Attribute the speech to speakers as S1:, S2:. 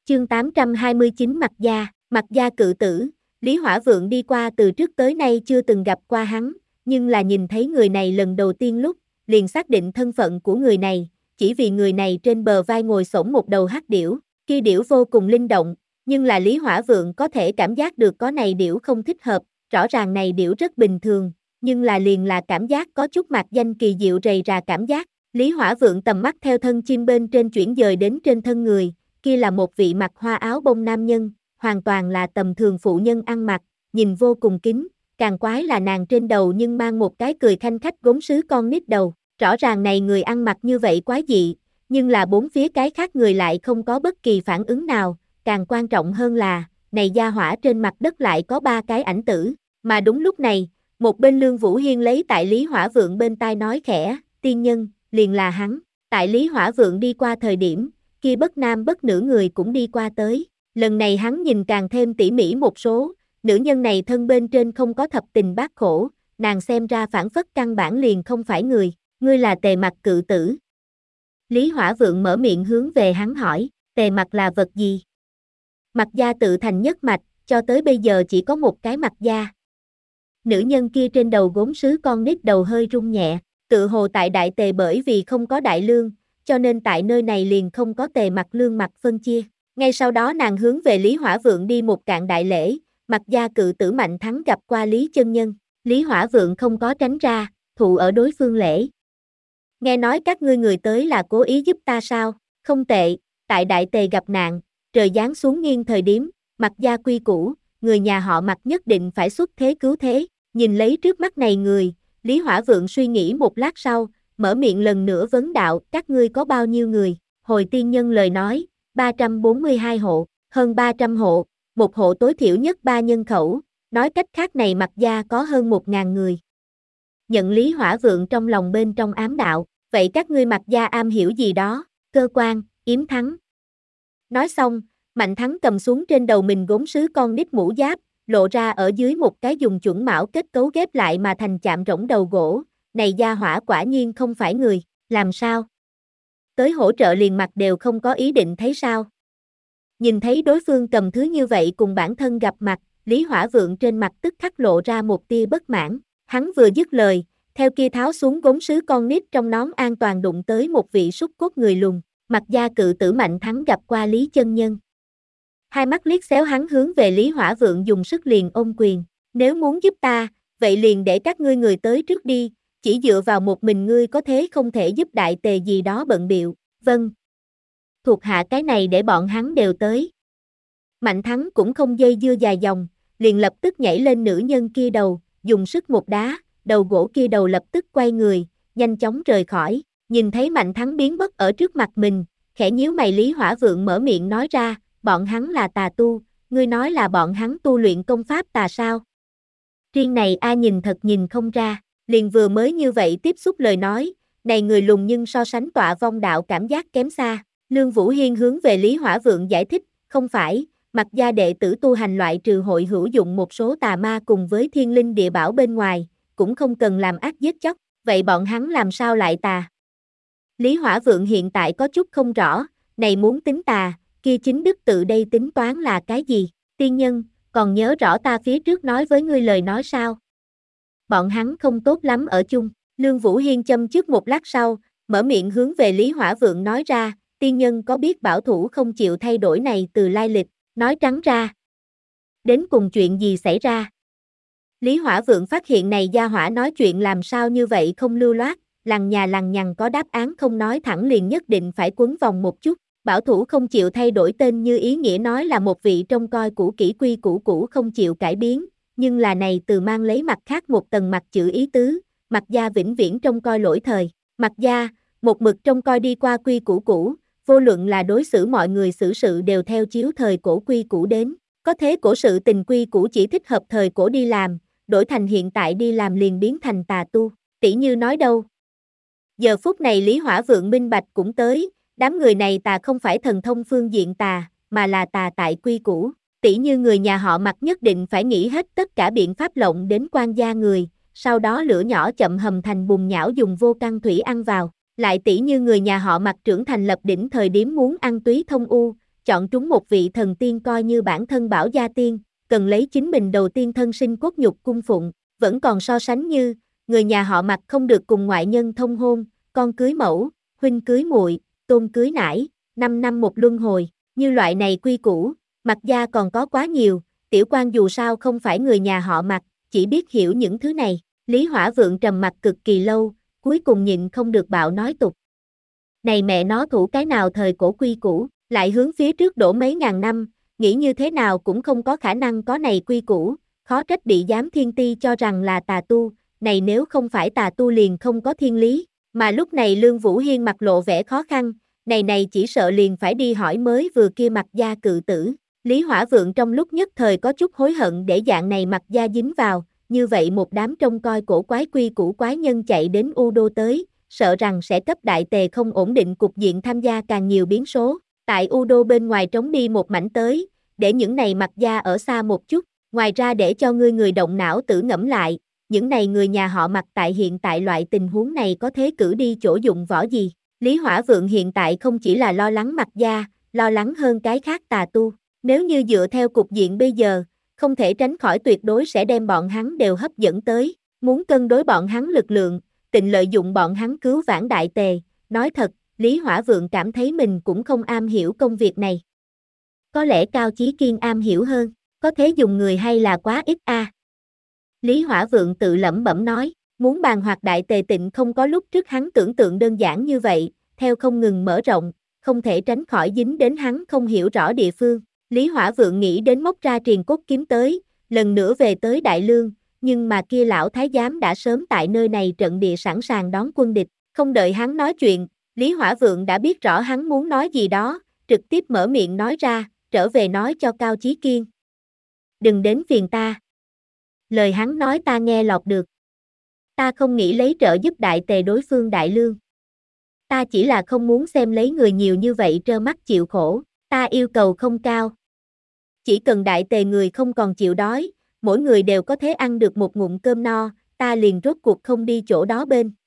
S1: Chương 829 Mặc Gia cự tử. Lý Hỏa Vượng đi qua từ trước tới nay chưa từng gặp qua hắn, nhưng là nhìn thấy người này lần đầu tiên lúc, liền xác định thân phận của người này, chỉ vì người này trên bờ vai ngồi xổm một đầu hắc điểu, kia điểu vô cùng linh động, nhưng là Lý Hỏa Vượng có thể cảm giác được có này điểu không thích hợp, rõ ràng này điểu rất bình thường, nhưng là liền là cảm giác có chút mạc danh kỳ diệu rầy rà cảm giác. Lý Hỏa Vượng tầm mắt theo thân chim bên trên chuyển dời đến trên thân người, kia là một vị mặc hoa áo bông nam nhân, hoàn toàn là tầm thường phụ nhân ăn mặc, nhìn vô cùng kính, càng quái là nàng trên đầu nhưng mang một cái cười khanh khách gốm sứ con nít đầu, rõ ràng này người ăn mặc như vậy quái dị, nhưng là bốn phía cái khác người lại không có bất kỳ phản ứng nào, càng quan trọng hơn là, này gia hỏa trên mặt đất lại có 3 cái ảnh tử, mà đúng lúc này, một bên Lương Vũ Hiên lấy tại Lý Hỏa Vượng bên tai nói khẽ, tiên nhân, liền là hắn, tại Lý Hỏa Vượng đi qua thời điểm, kia bất nam bất nữ người cũng đi qua tới, lần này hắn nhìn càng thêm tỉ mỉ một số, nữ nhân này thân bên trên không có thập tình bát khổ, nàng xem ra phản phất căn bản liền không phải người, ngươi là Tề Mặc cự tử. Lý Hỏa Vượng mở miệng hướng về hắn hỏi, Tề Mặc là vật gì? Mặc Gia tự thành nhất mạch, cho tới bây giờ chỉ có một cái Mặc Gia. Nữ nhân kia trên đầu gốm sứ con nít đầu hơi rung nhẹ, tự hồ tại Đại Tề bởi vì không có đại lương, cho nên tại nơi này liền không có Tề Mặc lương mặc phân chia. Ngay sau đó nàng hướng về Lý Hỏa Vượng đi một cạn đại lễ, Mặc Gia cự tử Mạnh Thắng gặp qua Lý chân nhân, Lý Hỏa Vượng không có tránh ra, thụ ở đối phương lễ. Nghe nói các ngươi người tới là cố ý giúp ta sao? Không tệ, tại Đại Tề gặp nạn, trời giáng xuống nghiêng thời điểm, Mặc Gia quy củ, người nhà họ Mặc nhất định phải xuất thế cứu thế. Nhìn lấy trước mắt này người, Lý Hỏa Vượng suy nghĩ một lát sau, mở miệng lần nữa vấn đạo, các ngươi có bao nhiêu người? Hồi tiên nhân lời nói, 342 hộ, hơn 300 hộ, một hộ tối thiểu nhất 3 nhân khẩu, nói cách khác này Mặc Gia có hơn 1.000 người. Nhận Lý Hỏa Vượng trong lòng bên trong ám đạo, vậy các ngươi Mặc Gia am hiểu gì đó, cơ quan, yếm thắng. Nói xong, Mạnh Thắng cầm xuống trên đầu mình gốm sứ con nít mũ giáp, lộ ra ở dưới một cái dùng chuẩn mão kết cấu ghép lại mà thành chạm rỗng đầu gỗ, này gia hỏa quả nhiên không phải người, làm sao? Tới hỗ trợ liền mặt đều không có ý định thấy sao? Nhìn thấy đối phương cầm thứ như vậy cùng bản thân gặp mặt, Lý Hỏa Vượng trên mặt tức khắc lộ ra một tia bất mãn, hắn vừa dứt lời, theo kia tháo xuống gốm sứ con nít trong nón an toàn đụng tới một vị súc cốt người lùn, Mặc Gia cự tử Mạnh Thắng gặp qua Lý chân nhân. Hai mắt liếc xéo hắn hướng về Lý Hỏa Vượng dùng sức liền ôm quyền, nếu muốn giúp ta, vậy liền để các ngươi người tới trước đi, chỉ dựa vào một mình ngươi có thế không thể giúp Đại Tề gì đó bận biệu, vâng. Thuộc hạ cái này để bọn hắn đều tới. Mạnh Thắng cũng không dây dưa dài dòng, liền lập tức nhảy lên nữ nhân kia đầu, dùng sức một đá, đầu gỗ kia đầu lập tức quay người, nhanh chóng rời khỏi, nhìn thấy Mạnh Thắng biến mất ở trước mặt mình, khẽ nhíu mày Lý Hỏa Vượng mở miệng nói ra, bọn hắn là tà tu, ngươi nói là bọn hắn tu luyện công pháp tà sao? Riêng này ai nhìn thật nhìn không ra, liền vừa mới như vậy tiếp xúc lời nói, này người lùn nhưng so sánh tọa vong đạo cảm giác kém xa, Lương Vũ Hiên hướng về Lý Hỏa Vượng giải thích, không phải, Mặc Gia đệ tử tu hành loại trừ hội hữu dụng một số tà ma cùng với thiên linh địa bảo bên ngoài, cũng không cần làm ác giết chóc, vậy bọn hắn làm sao lại tà? Lý Hỏa Vượng hiện tại có chút không rõ, này muốn tính tà, kia chính đức tự đây tính toán là cái gì? Tiên nhân, còn nhớ rõ ta phía trước nói với ngươi lời nói sao? Bọn hắn không tốt lắm ở chung, Lương Vũ Hiên châm trước một lát sau, mở miệng hướng về Lý Hỏa Vượng nói ra, tiên nhân có biết bảo thủ không chịu thay đổi này từ lai lịch, nói trắng ra. Đến cùng chuyện gì xảy ra? Lý Hỏa Vượng phát hiện này gia hỏa nói chuyện làm sao như vậy không lưu loát, lằng nhà lằng nhằng có đáp án không nói thẳng liền nhất định phải quấn vòng một chút. Bảo thủ không chịu thay đổi tên như ý nghĩa nói là một vị trông coi cũ kỹ quy củ không chịu cải biến, nhưng là này từ mang lấy mặt khác một tầng mặt chữ ý tứ, Mặc Gia vĩnh viễn trông coi lỗi thời, Mặc Gia, một mực trông coi đi qua quy củ, vô luận là đối xử mọi người xử sự đều theo chiếu thời cổ quy củ đến, có thế cổ sự tình quy củ chỉ thích hợp thời cổ đi làm, đổi thành hiện tại đi làm liền biến thành tà tu, tỷ như nói đâu. Giờ phút này Lý Hỏa Vượng minh bạch cũng tới. Đám người này tà không phải thần thông phương diện tà, mà là tà tại quy củ. Tỷ như người nhà họ Mặc nhất định phải nghĩ hết tất cả biện pháp lộng đến quan gia người, sau đó lửa nhỏ chậm hầm thành bùn nhão dùng vô căn thủy ăn vào. Lại tỷ như người nhà họ Mặc trưởng thành lập đỉnh thời điểm muốn ăn túy thông u, chọn trúng một vị thần tiên coi như bản thân bảo gia tiên, cần lấy chính mình đầu tiên thân sinh cốt nhục cung phụng, vẫn còn so sánh như, người nhà họ Mạc không được cùng ngoại nhân thông hôn, con cưới mẫu, huynh cưới muội, tôn cưới nải, 5 năm một luân hồi, như loại này quy củ, Mạc gia còn có quá nhiều, tiểu quan dù sao không phải người nhà họ Mạc, chỉ biết hiểu những thứ này. Lý Hỏa Vượng trầm mặt cực kỳ lâu, cuối cùng nhịn không được bạo nói tục. Này mẹ nó thủ cái nào thời cổ quy củ, lại hướng phía trước đổ mấy ngàn năm, nghĩ như thế nào cũng không có khả năng có này quy củ, khó trách bị giám thiên ti cho rằng là tà tu, này nếu không phải tà tu liền không có thiên lý, mà lúc này Lương Vũ Hiên mặt lộ vẻ khó khăn, này chỉ sợ liền phải đi hỏi mới vừa kia Mạc gia cự tử. Lý Hỏa Vượng trong lúc nhất thời có chút hối hận để dạng này Mạc gia dính vào, như vậy một đám trông coi cổ quái quy củ quái nhân chạy đến U Đô tới, sợ rằng sẽ cấp đại tề không ổn định cục diện tham gia càng nhiều biến số, tại U Đô bên ngoài trống đi một mảnh tới, để những này Mạc gia ở xa một chút, ngoài ra để cho người động não tử ngẫm lại, những này người nhà họ Mạc tại hiện tại loại tình huống này có thế cử đi chỗ dụng võ gì. Lý Hỏa Vượng hiện tại không chỉ là lo lắng Mạc gia, lo lắng hơn cái khác tà tu. Nếu như dựa theo cục diện bây giờ, không thể tránh khỏi tuyệt đối sẽ đem bọn hắn đều hấp dẫn tới, muốn cân đối bọn hắn lực lượng, tịnh lợi dụng bọn hắn cứu vãn đại tề. Nói thật, Lý Hỏa Vượng cảm thấy mình cũng không am hiểu công việc này. Có lẽ Cao Chí Kiên am hiểu hơn, có thế dùng người hay là quá ít a. Lý Hỏa Vượng tự lẩm bẩm nói, muốn bàn hoạt đại tề tịnh không có lúc trước hắn tưởng tượng đơn giản như vậy, theo không ngừng mở rộng, không thể tránh khỏi dính đến hắn không hiểu rõ địa phương. Lý Hỏa Vượng nghĩ đến móc ra triền cốt kiếm tới, lần nữa về tới Đại Lương, nhưng mà kia lão thái giám đã sớm tại nơi này trận địa sẵn sàng đón quân địch, không đợi hắn nói chuyện, Lý Hỏa Vượng đã biết rõ hắn muốn nói gì đó, trực tiếp mở miệng nói ra, trở về nói cho Cao Chí Kiên. Đừng đến phiền ta. Lời hắn nói ta nghe lọt được. Ta không nghĩ lấy trợ giúp đại tề đối phương Đại Lương. Ta chỉ là không muốn xem lấy người nhiều như vậy trơ mắt chịu khổ, ta yêu cầu không cao. Chỉ cần đại tề người không còn chịu đói, mỗi người đều có thể ăn được một ngụm cơm no, ta liền rốt cuộc không đi chỗ đó bên.